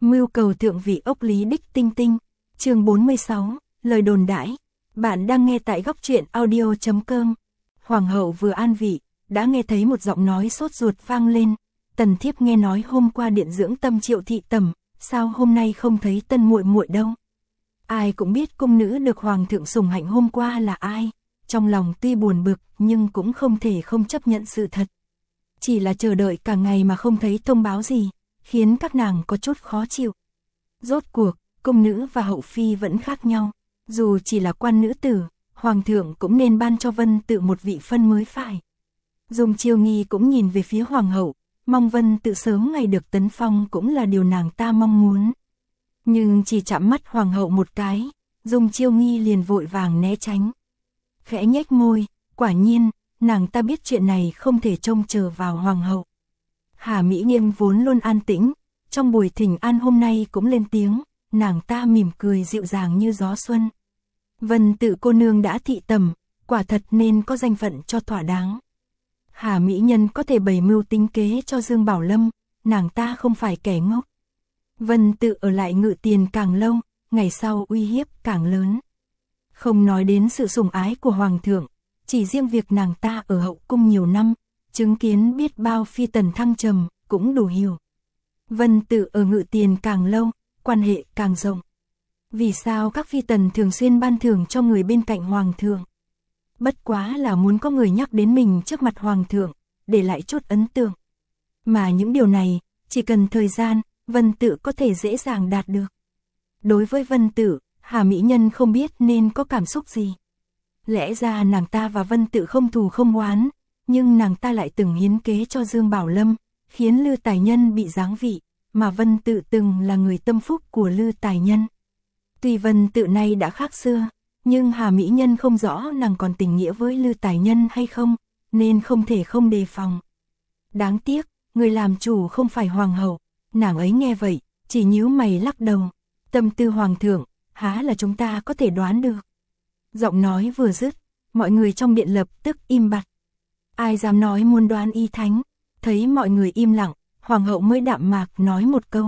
Mưu cầu thượng vị ốc Lý Đích Tinh Tinh, chương 46, lời đồn đãi. Bạn đang nghe tại góc truyện audio.com. Hoàng hậu vừa an vị, đã nghe thấy một giọng nói sốt ruột vang lên. Tần thiếp nghe nói hôm qua điện dưỡng tâm Triệu thị tẩm, sao hôm nay không thấy tân muội muội đâu? Ai cũng biết cung nữ được hoàng thượng sủng hạnh hôm qua là ai, trong lòng tuy buồn bực nhưng cũng không thể không chấp nhận sự thật. Chỉ là chờ đợi cả ngày mà không thấy thông báo gì, khiến các nàng có chút khó chịu. Rốt cuộc, cung nữ và hậu phi vẫn khác nhau, dù chỉ là quan nữ tử, hoàng thượng cũng nên ban cho Vân Tự một vị phân mới phải. Dung Chiêu Nghi cũng nhìn về phía hoàng hậu, mong Vân Tự sớm ngày được tấn phong cũng là điều nàng ta mong muốn. Nhưng chỉ chạm mắt hoàng hậu một cái, Dung Chiêu Nghi liền vội vàng né tránh. Khẽ nhếch môi, quả nhiên, nàng ta biết chuyện này không thể trông chờ vào hoàng hậu. Hà Mỹ Nghiên vốn luôn an tĩnh, trong buổi thỉnh an hôm nay cũng lên tiếng, nàng ta mỉm cười dịu dàng như gió xuân. Vân Tự cô nương đã thị tẩm, quả thật nên có danh phận cho thỏa đáng. Hà Mỹ Nhân có thể bày mưu tính kế cho Dương Bảo Lâm, nàng ta không phải kẻ ngốc. Vân Tự ở lại Ngự Tiền càng lâu, ngày sau uy hiếp càng lớn. Không nói đến sự sủng ái của hoàng thượng, chỉ riêng việc nàng ta ở hậu cung nhiều năm, chứng kiến biết bao phi tần thăng trầm, cũng đủ hiểu. Vân Tự ở Ngự Tiền càng lâu, quan hệ càng rộng. Vì sao các phi tần thường xuyên ban thưởng cho người bên cạnh hoàng thượng? Bất quá là muốn có người nhắc đến mình trước mặt hoàng thượng, để lại chút ấn tượng. Mà những điều này, chỉ cần thời gian, Vân Tự có thể dễ dàng đạt được. Đối với Vân Tự, Hà Mỹ Nhân không biết nên có cảm xúc gì. Lẽ ra nàng ta và Vân Tự không thù không oán, nhưng nàng ta lại từng hiến kế cho Dương Bảo Lâm, khiến Lư Tài Nhân bị giáng vị, mà Vân Tự từng là người tâm phúc của Lư Tài Nhân. Tuy Vân Tự nay đã khác xưa, nhưng Hà Mỹ Nhân không rõ nàng còn tình nghĩa với Lư Tài Nhân hay không, nên không thể không đề phòng. Đáng tiếc, người làm chủ không phải hoàng hậu, nàng ấy nghe vậy, chỉ nhíu mày lắc đầu. Tâm tư hoàng thượng, há là chúng ta có thể đoán được. Giọng nói vừa dứt, mọi người trong điện lập tức im bặt. Ai dám nói muốn đoán y thánh, thấy mọi người im lặng, hoàng hậu mới đạm mạc nói một câu.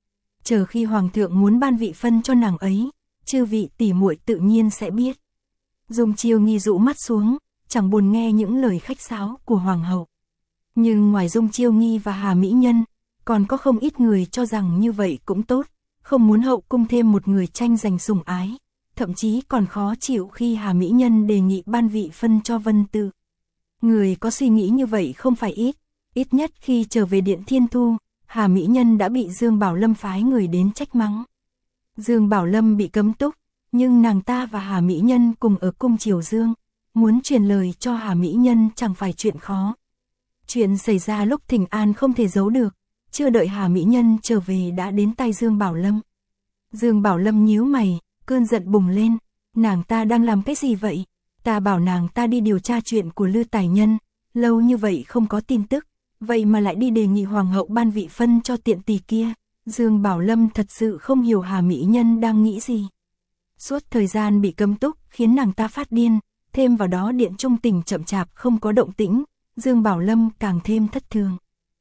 Chờ khi hoàng thượng muốn ban vị phân cho nàng ấy, chư vị tỷ muội tự nhiên sẽ biết. Dung Chiêu Nghi rũ mắt xuống, chẳng buồn nghe những lời khách sáo của hoàng hậu. Nhưng ngoài Dung Chiêu Nghi và Hà Mỹ Nhân, còn có không ít người cho rằng như vậy cũng tốt, không muốn hậu cung thêm một người tranh giành sủng ái, thậm chí còn khó chịu khi Hà Mỹ Nhân đề nghị ban vị phân cho Vân Tự. Người có suy nghĩ như vậy không phải ít nhất khi trở về điện Thiên Thu, Hà Mỹ Nhân đã bị Dương Bảo Lâm phái người đến trách mắng. Dương Bảo Lâm bị cấm túc, nhưng nàng ta và Hà Mỹ Nhân cùng ở cung Triều Dương, muốn truyền lời cho Hà Mỹ Nhân chẳng phải chuyện khó. Chuyện xảy ra lúc thỉnh an không thể giấu được, chưa đợi Hà Mỹ Nhân trở về đã đến tay Dương Bảo Lâm. Dương Bảo Lâm nhíu mày, cơn giận bùng lên, nàng ta đang làm cái gì vậy? Ta bảo nàng ta đi điều tra chuyện của Lư Tài Nhân, lâu như vậy không có tin tức, vậy mà lại đi đề nghị hoàng hậu ban vị phân cho tiện tỳ kia. Dương Bảo Lâm thật sự không hiểu Hà Mỹ Nhân đang nghĩ gì. Suốt thời gian bị cấm túc khiến nàng ta phát điên, thêm vào đó điện trung tình chậm chạp không có động tĩnh, Dương Bảo Lâm càng thêm thất thường.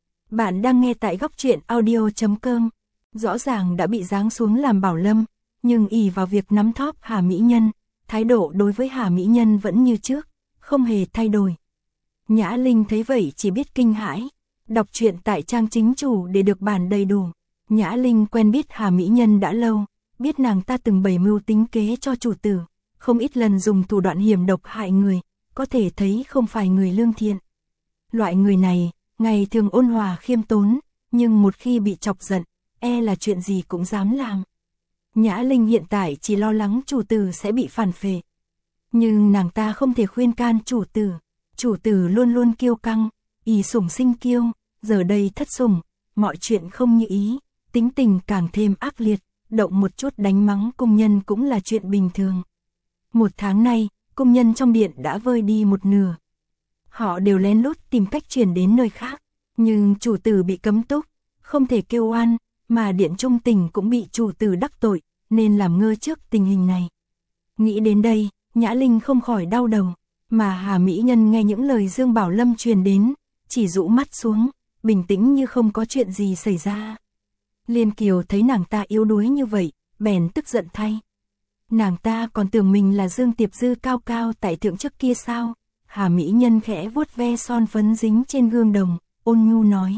Bạn đang nghe tại góc truyện audio.com. Rõ ràng đã bị giáng xuống làm Bảo Lâm, nhưng ỷ vào việc nắm thóp Hà Mỹ Nhân, thái độ đối với Hà Mỹ Nhân vẫn như trước, không hề thay đổi. Nhã Linh thấy vậy chỉ biết kinh hãi. Đọc truyện tại trang chính chủ để được bản đầy đủ. Nhã Linh quen biết Hà Mỹ Nhân đã lâu, biết nàng ta từng bày mưu tính kế cho chủ tử, không ít lần dùng thủ đoạn hiểm độc hại người, có thể thấy không phải người lương thiện. Loại người này, ngày thường ôn hòa khiêm tốn, nhưng một khi bị chọc giận, là chuyện gì cũng dám làm. Nhã Linh hiện tại chỉ lo lắng chủ tử sẽ bị phản phệ. Nhưng nàng ta không thể khuyên can chủ tử luôn luôn kiêu căng, ỷ sủng sinh kiêu, giờ đây thất sủng, mọi chuyện không như ý, tính tình càng thêm ác liệt, động một chút đánh mắng cung nhân cũng là chuyện bình thường. Một tháng nay, cung nhân trong điện đã vơi đi một nửa. Họ đều lén lút tìm cách chuyển đến nơi khác, nhưng chủ tử bị cấm túc, không thể kêu oan, mà điện trung tình cũng bị chủ tử đắc tội, nên làm ngơ trước tình hình này. Nghĩ đến đây, Nhã Linh không khỏi đau đầu, mà Hà Mỹ Nhân nghe những lời Dương Bảo Lâm truyền đến, chỉ rũ mắt xuống, bình tĩnh như không có chuyện gì xảy ra. Liên Kiều thấy nàng ta yếu đuối như vậy, bèn tức giận thay. Nàng ta còn tưởng mình là Dương Tiệp Dư cao cao tại thượng trước kia sao? Hà Mỹ Nhân khẽ vuốt ve son phấn dính trên gương đồng, ôn nhu nói.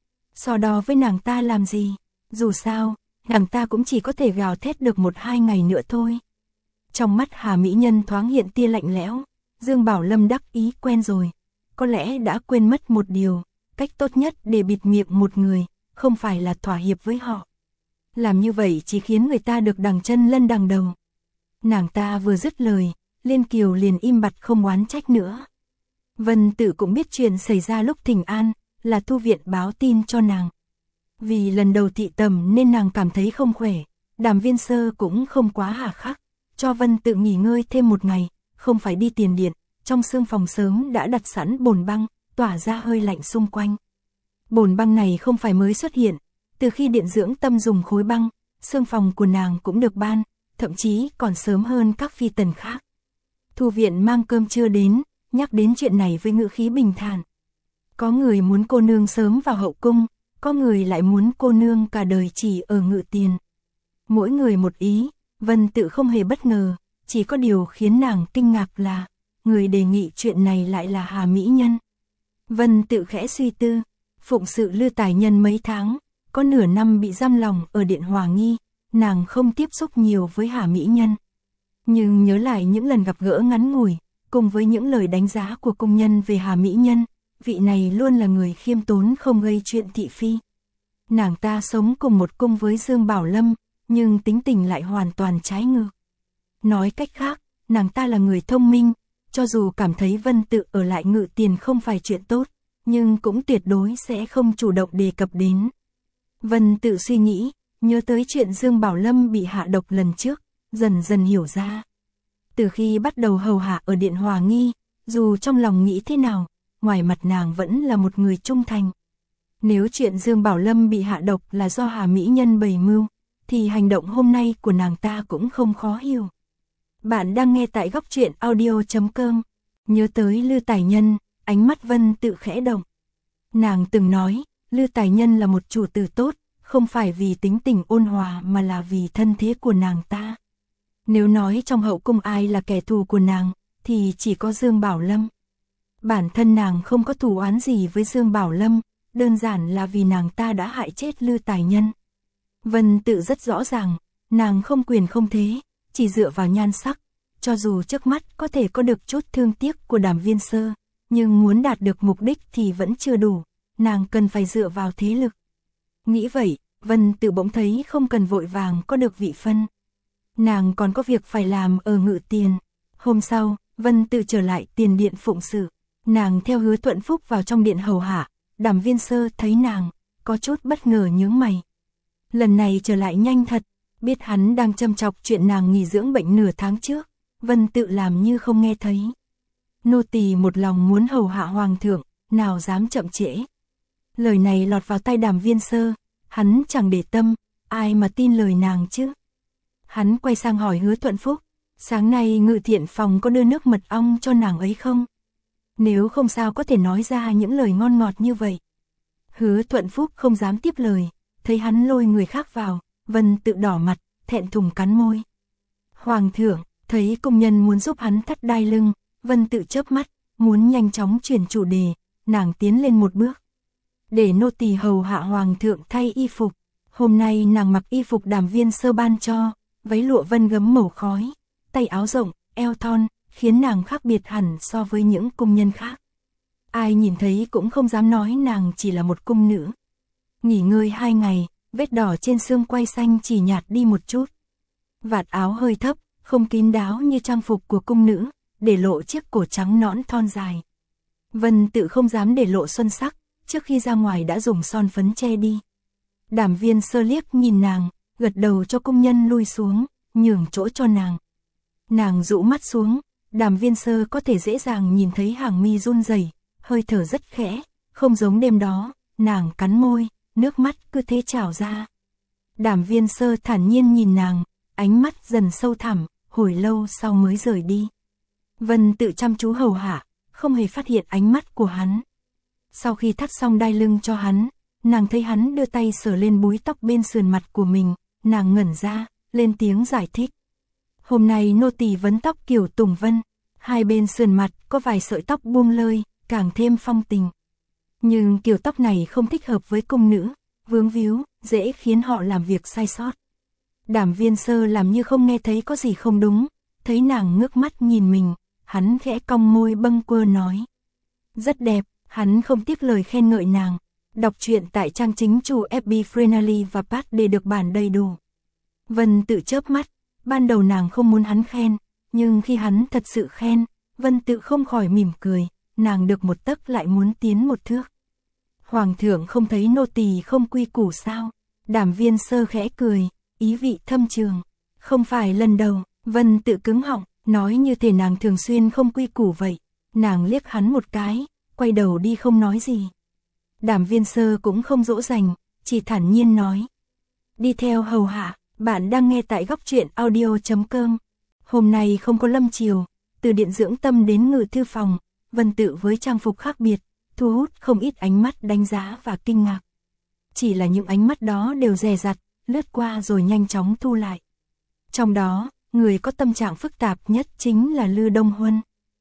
So đo với nàng ta làm gì? Dù sao, nàng ta cũng chỉ có thể gào thét được 1-2 ngày nữa thôi. Trong mắt Hà Mỹ Nhân thoáng hiện tia lạnh lẽo, Dương Bảo Lâm đắc ý quen rồi. Có lẽ đã quên mất một điều, cách tốt nhất để bịt miệng một người, không phải là thỏa hiệp với họ. Làm như vậy chỉ khiến người ta được đằng chân lân đằng đầu. Nàng ta vừa dứt lời, Liên Kiều liền im bặt không oán trách nữa. Vân Tự cũng biết chuyện xảy ra lúc thỉnh an, là Thu Viện báo tin cho nàng. Vì lần đầu thị tầm nên nàng cảm thấy không khỏe, Đàm Viên Sơ cũng không quá hà khắc, cho Vân Tự nghỉ ngơi thêm một ngày, không phải đi tiền điện, trong xương phòng sớm đã đặt sẵn bồn băng, tỏa ra hơi lạnh xung quanh. Bồn băng này không phải mới xuất hiện, từ khi Điện Dưỡng Tâm dùng khối băng, xương phòng của nàng cũng được ban, thậm chí còn sớm hơn các phi tần khác. Thu Viện mang cơm trưa đến, nhắc đến chuyện này với ngữ khí bình thản. Có người muốn cô nương sớm vào hậu cung, có người lại muốn cô nương cả đời chỉ ở Ngự Tiền. Mỗi người một ý, Vân Tự không hề bất ngờ, chỉ có điều khiến nàng kinh ngạc là, người đề nghị chuyện này lại là Hà Mỹ Nhân. Vân Tự khẽ suy tư, phụng sự Lư Tài Nhân mấy tháng, có nửa năm bị giam lòng ở Điện Hòa Nghi, nàng không tiếp xúc nhiều với Hà Mỹ Nhân. Nhưng nhớ lại những lần gặp gỡ ngắn ngủi, cùng với những lời đánh giá của công nhân về Hà Mỹ Nhân, vị này luôn là người khiêm tốn không gây chuyện thị phi. Nàng ta sống cùng một cung với Dương Bảo Lâm, nhưng tính tình lại hoàn toàn trái ngược. Nói cách khác, nàng ta là người thông minh, cho dù cảm thấy Vân Tự ở lại Ngự Tiền không phải chuyện tốt, nhưng cũng tuyệt đối sẽ không chủ động đề cập đến. Vân Tự suy nghĩ, nhớ tới chuyện Dương Bảo Lâm bị hạ độc lần trước, dần dần hiểu ra. Từ khi bắt đầu hầu hạ ở Điện Hòa Nghi, dù trong lòng nghĩ thế nào, ngoài mặt nàng vẫn là một người trung thành. Nếu chuyện Dương Bảo Lâm bị hạ độc là do Hà Mỹ Nhân bày mưu, thì hành động hôm nay của nàng ta cũng không khó hiểu. Bạn đang nghe tại góc truyện audio.com. Nhớ tới Lư Tài Nhân, ánh mắt Vân Tự khẽ động. Nàng từng nói, Lư Tài Nhân là một chủ tử tốt, không phải vì tính tình ôn hòa mà là vì thân thế của nàng ta. Nếu nói trong hậu cung ai là kẻ thù của nàng, thì chỉ có Dương Bảo Lâm. Bản thân nàng không có thù oán gì với Dương Bảo Lâm, đơn giản là vì nàng ta đã hại chết Lư Tài Nhân. Vân Tự rất rõ ràng, nàng không quyền không thế, chỉ dựa vào nhan sắc, cho dù trước mắt có thể có được chút thương tiếc của Đàm Viên Sơ, nhưng muốn đạt được mục đích thì vẫn chưa đủ, nàng cần phải dựa vào thế lực. Nghĩ vậy, Vân Tự bỗng thấy không cần vội vàng có được vị phân. Nàng còn có việc phải làm ở Ngự Tiền. Hôm sau, Vân Tự trở lại tiền điện phụng sự, nàng theo Hứa Thuận Phúc vào trong điện hầu hạ, Đàm Viên Sơ thấy nàng, có chút bất ngờ nhướng mày. Lần này trở lại nhanh thật, biết hắn đang châm chọc chuyện nàng nghỉ dưỡng bệnh nửa tháng trước, Vân Tự làm như không nghe thấy. Nô tỳ một lòng muốn hầu hạ hoàng thượng, nào dám chậm trễ. Lời này lọt vào tai Đàm Viên Sơ, hắn chẳng để tâm, ai mà tin lời nàng chứ. Hắn quay sang hỏi Hứa Thuận Phúc, sáng nay Ngự Thiện phòng có đưa nước mật ong cho nàng ấy không? Nếu không sao có thể nói ra những lời ngon ngọt như vậy. Hứa Thuận Phúc không dám tiếp lời, thấy hắn lôi người khác vào, Vân Tự đỏ mặt, thẹn thùng cắn môi. Hoàng thượng, thấy công nhân muốn giúp hắn thắt đai lưng, Vân Tự chớp mắt, muốn nhanh chóng chuyển chủ đề, nàng tiến lên một bước. Để nô tỳ hầu hạ hoàng thượng thay y phục. Hôm nay nàng mặc y phục Đàm Viên Sơ ban cho, váy lụa vân gấm màu khói, tay áo rộng, eo thon, khiến nàng khác biệt hẳn so với những cung nhân khác. Ai nhìn thấy cũng không dám nói nàng chỉ là một cung nữ. Nghỉ ngơi 2 ngày, vết đỏ trên xương quai xanh chỉ nhạt đi một chút. Vạt áo hơi thấp, không kín đáo như trang phục của cung nữ, để lộ chiếc cổ trắng nõn thon dài. Vân Tự không dám để lộ xuân sắc, trước khi ra ngoài đã dùng son phấn che đi. Đàm Viên Sơ liếc nhìn nàng, gật đầu cho công nhân lui xuống, nhường chỗ cho nàng. Nàng rũ mắt xuống, Đàm Viên Sơ có thể dễ dàng nhìn thấy hàng mi run rẩy, hơi thở rất khẽ, không giống đêm đó, nàng cắn môi, nước mắt cứ thế trào ra. Đàm Viên Sơ thản nhiên nhìn nàng, ánh mắt dần sâu thẳm, hồi lâu sau mới rời đi. Vân Tự chăm chú hầu hạ, không hề phát hiện ánh mắt của hắn. Sau khi thắt xong đai lưng cho hắn, nàng thấy hắn đưa tay sờ lên búi tóc bên sườn mặt của mình, nàng ngẩn ra, lên tiếng giải thích. Hôm nay nô tỳ vấn tóc kiểu Tùng Vân, hai bên sườn mặt có vài sợi tóc buông lơi, càng thêm phong tình. Nhưng kiểu tóc này không thích hợp với cung nữ, vướng víu, dễ khiến họ làm việc sai sót. Đảm Viên Sơ làm như không nghe thấy có gì không đúng, thấy nàng ngước mắt nhìn mình, hắn khẽ cong môi bâng quơ nói. Rất đẹp, hắn không tiếc lời khen ngợi nàng. Đọc truyện tại trang chính chủ FB Freenally và Pad để được bản đầy đủ. Vân Tự chớp mắt, ban đầu nàng không muốn hắn khen, nhưng khi hắn thật sự khen, Vân Tự không khỏi mỉm cười, nàng được một tấc lại muốn tiến một thước. Hoàng thượng không thấy nô tỳ không quy củ sao? Đảm Viên Sơ khẽ cười, ý vị thâm trường. Không phải lần đầu, Vân Tự cứng họng, nói như thể nàng thường xuyên không quy củ vậy. Nàng liếc hắn một cái, quay đầu đi không nói gì. Đảm Viên Sơ cũng không dỗ dành, chỉ thản nhiên nói. Đi theo hầu hạ, bạn đang nghe tại góc truyện audio.com. Hôm nay không có lâm chiều, từ điện dưỡng tâm đến ngự thư phòng, Vân Tự với trang phục khác biệt, thu hút không ít ánh mắt đánh giá và kinh ngạc. Chỉ là những ánh mắt đó đều dè dặt, lướt qua rồi nhanh chóng thu lại. Trong đó, người có tâm trạng phức tạp nhất chính là Lư Đông Huân.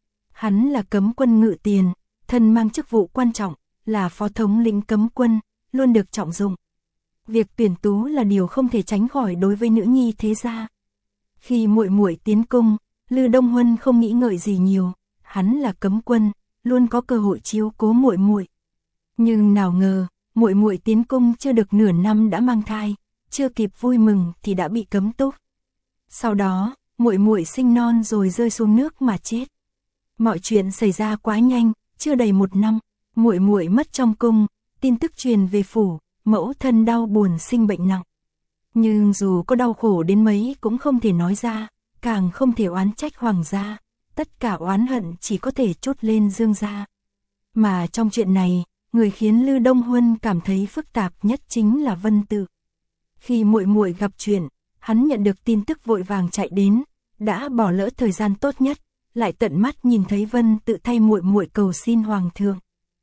Hắn là cấm quân ngự tiền, thân mang chức vụ quan trọng, là phó thống lĩnh cấm quân, luôn được trọng dụng. Việc tuyển tú là điều không thể tránh khỏi đối với nữ nhi thế gia. Khi muội muội tiến cung, Lư Đông Huân không nghĩ ngợi gì nhiều, hắn là cấm quân, luôn có cơ hội chiếu cố muội muội. Nhưng nào ngờ, muội muội tiến cung chưa được nửa năm đã mang thai, chưa kịp vui mừng thì đã bị cấm túc. Sau đó, muội muội sinh non rồi rơi xuống nước mà chết. Mọi chuyện xảy ra quá nhanh, chưa đầy một năm, muội muội mất trong cung, tin tức truyền về phủ, mẫu thân đau buồn sinh bệnh nặng. Nhưng dù có đau khổ đến mấy cũng không thể nói ra, càng không thể oán trách hoàng gia, tất cả oán hận chỉ có thể trút lên Dương gia. Mà trong chuyện này, người khiến Lư Đông Huân cảm thấy phức tạp nhất chính là Vân Tự. Khi muội muội gặp chuyện, hắn nhận được tin tức vội vàng chạy đến, đã bỏ lỡ thời gian tốt nhất, lại tận mắt nhìn thấy Vân Tự thay muội muội cầu xin hoàng thượng.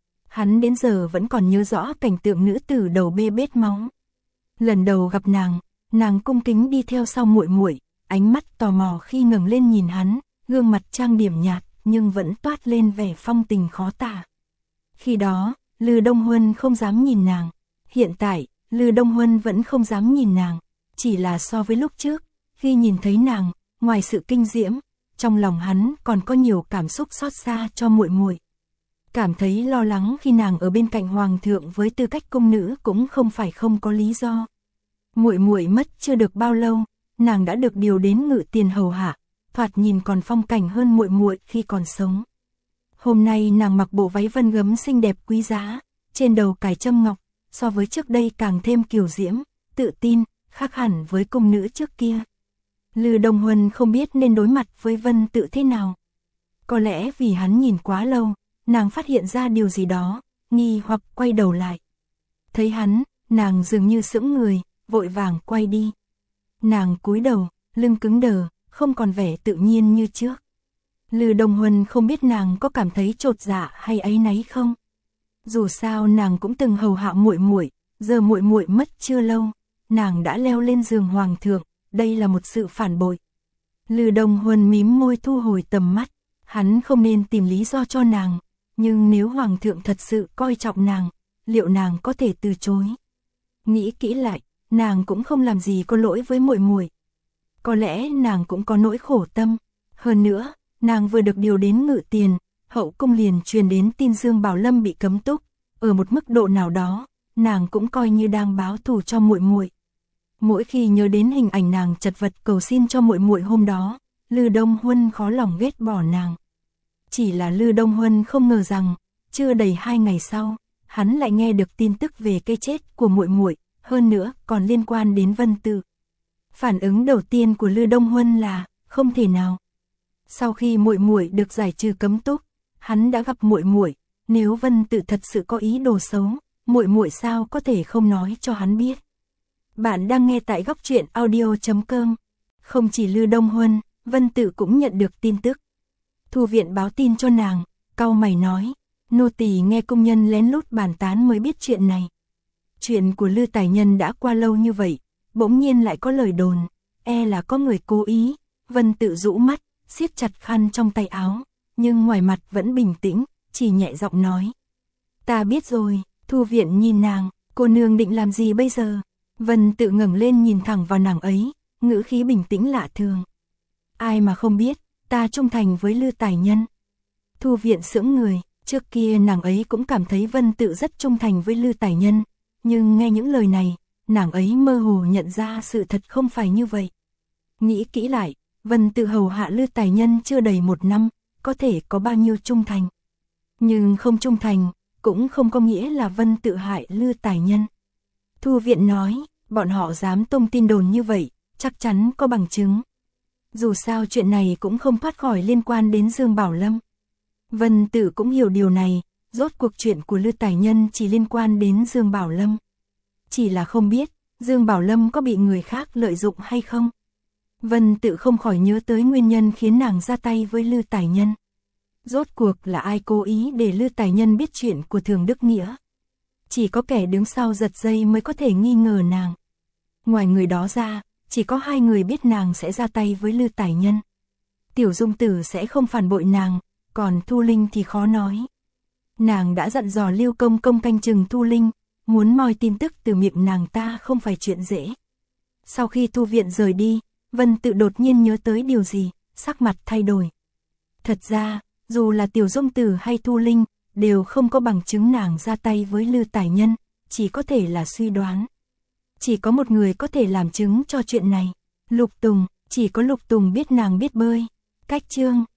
Hắn đến giờ vẫn còn nhớ rõ cảnh tượng nữ tử đầu bê bết máu. Lần đầu gặp nàng cung kính đi theo sau muội muội, ánh mắt tò mò khi ngẩng lên nhìn hắn, gương mặt trang điểm nhạt nhưng vẫn toát lên vẻ phong tình khó tả. Khi đó, Lư Đông Huân không dám nhìn nàng. Hiện tại, Lư Đông Huân vẫn không dám nhìn nàng, chỉ là so với lúc trước, khi nhìn thấy nàng, ngoài sự kinh diễm, trong lòng hắn còn có nhiều cảm xúc xót xa cho muội muội. Cảm thấy lo lắng khi nàng ở bên cạnh hoàng thượng với tư cách cung nữ cũng không phải không có lý do. Muội muội mất chưa được bao lâu, nàng đã được điều đến ngự tiền hầu hạ, thoạt nhìn còn phong cảnh hơn muội muội khi còn sống. Hôm nay nàng mặc bộ váy vân gấm xinh đẹp quý giá, trên đầu cài trâm ngọc, so với trước đây càng thêm kiều diễm, tự tin, khác hẳn với cung nữ trước kia. Lư Đông Huân không biết nên đối mặt với Vân Tự thế nào. Có lẽ vì hắn nhìn quá lâu, nàng phát hiện ra điều gì đó, nghi hoặc quay đầu lại. Thấy hắn, nàng dường như sững người, vội vàng quay đi. Nàng cúi đầu, lưng cứng đờ, không còn vẻ tự nhiên như trước. Lư Đông Huân không biết nàng có cảm thấy chột dạ hay áy náy không. Dù sao nàng cũng từng hầu hạ muội muội, giờ muội muội mất chưa lâu, nàng đã leo lên giường hoàng thượng, đây là một sự phản bội. Lư Đông Huân mím môi thu hồi tầm mắt, hắn không nên tìm lý do cho nàng, nhưng nếu hoàng thượng thật sự coi trọng nàng, liệu nàng có thể từ chối? Nghĩ kỹ lại, nàng cũng không làm gì có lỗi với muội muội. Có lẽ nàng cũng có nỗi khổ tâm, hơn nữa, nàng vừa được điều đến ngự tiền, hậu cung liền truyền đến tin Dương Bảo Lâm bị cấm túc, ở một mức độ nào đó, nàng cũng coi như đang báo thù cho muội muội. Mỗi khi nhớ đến hình ảnh nàng chật vật cầu xin cho muội muội hôm đó, Lư Đông Huân khó lòng ghét bỏ nàng. Chỉ là Lư Đông Huân không ngờ rằng, chưa đầy 2 ngày sau, hắn lại nghe được tin tức về cái chết của muội muội, hơn nữa còn liên quan đến Vân Tự. Phản ứng đầu tiên của Lư Đông Huân là không thể nào. Sau khi muội muội được giải trừ cấm túc, hắn đã gặp muội muội, nếu Vân Tự thật sự có ý đồ xấu, muội muội sao có thể không nói cho hắn biết. Bạn đang nghe tại góc truyện audio.com. Không chỉ Lư Đông Huân, Vân Tự cũng nhận được tin tức. Thư viện báo tin cho nàng, cau mày nói, nô tỳ nghe công nhân lén lút bàn tán mới biết chuyện này. Chuyện của Lư Tài Nhân đã qua lâu như vậy, bỗng nhiên lại có lời đồn, là có người cố ý. Vân Tự rũ mắt, siết chặt khăn trong tay áo, nhưng ngoài mặt vẫn bình tĩnh, chỉ nhẹ giọng nói. Ta biết rồi. Thu Viện nhìn nàng, cô nương định làm gì bây giờ? Vân Tự ngẩng lên nhìn thẳng vào nàng ấy, ngữ khí bình tĩnh lạ thường. Ai mà không biết, ta trung thành với Lư Tài Nhân. Thu Viện sững người, trước kia nàng ấy cũng cảm thấy Vân Tự rất trung thành với Lư Tài Nhân, nhưng nghe những lời này, nàng ấy mơ hồ nhận ra sự thật không phải như vậy. Nghĩ kỹ lại, Vân Tự hầu hạ Lư Tài Nhân chưa đầy 1 năm, có thể có bao nhiêu trung thành. Nhưng không trung thành, cũng không có nghĩa là Vân Tự hại Lư Tài Nhân. Thu Viện nói, bọn họ dám tung tin đồn như vậy, chắc chắn có bằng chứng. Dù sao chuyện này cũng không thoát khỏi liên quan đến Dương Bảo Lâm. Vân Tự cũng hiểu điều này, rốt cuộc chuyện của Lư Tài Nhân chỉ liên quan đến Dương Bảo Lâm. Chỉ là không biết, Dương Bảo Lâm có bị người khác lợi dụng hay không? Vân Tự không khỏi nhớ tới nguyên nhân khiến nàng ra tay với Lư Tài Nhân. Rốt cuộc là ai cố ý để Lư Tài Nhân biết chuyện của Thường Đức Nghĩa? Chỉ có kẻ đứng sau giật dây mới có thể nghi ngờ nàng. Ngoài người đó ra, chỉ có 2 người biết nàng sẽ ra tay với Lư Tài Nhân. Tiểu Dung Tử sẽ không phản bội nàng, còn Thu Linh thì khó nói. Nàng đã dặn dò Lưu Công Công canh chừng Thu Linh, muốn moi tin tức từ miệng nàng ta không phải chuyện dễ. Sau khi Thu Viện rời đi, Vân Tự đột nhiên nhớ tới điều gì, sắc mặt thay đổi. Thật ra, dù là Tiểu Dung Tử hay Thu Linh, đều không có bằng chứng nàng ra tay với Lư Tài Nhân, chỉ có thể là suy đoán. Chỉ có một người có thể làm chứng cho chuyện này, Lục Tùng, chỉ có Lục Tùng biết nàng biết bơi. Cách chương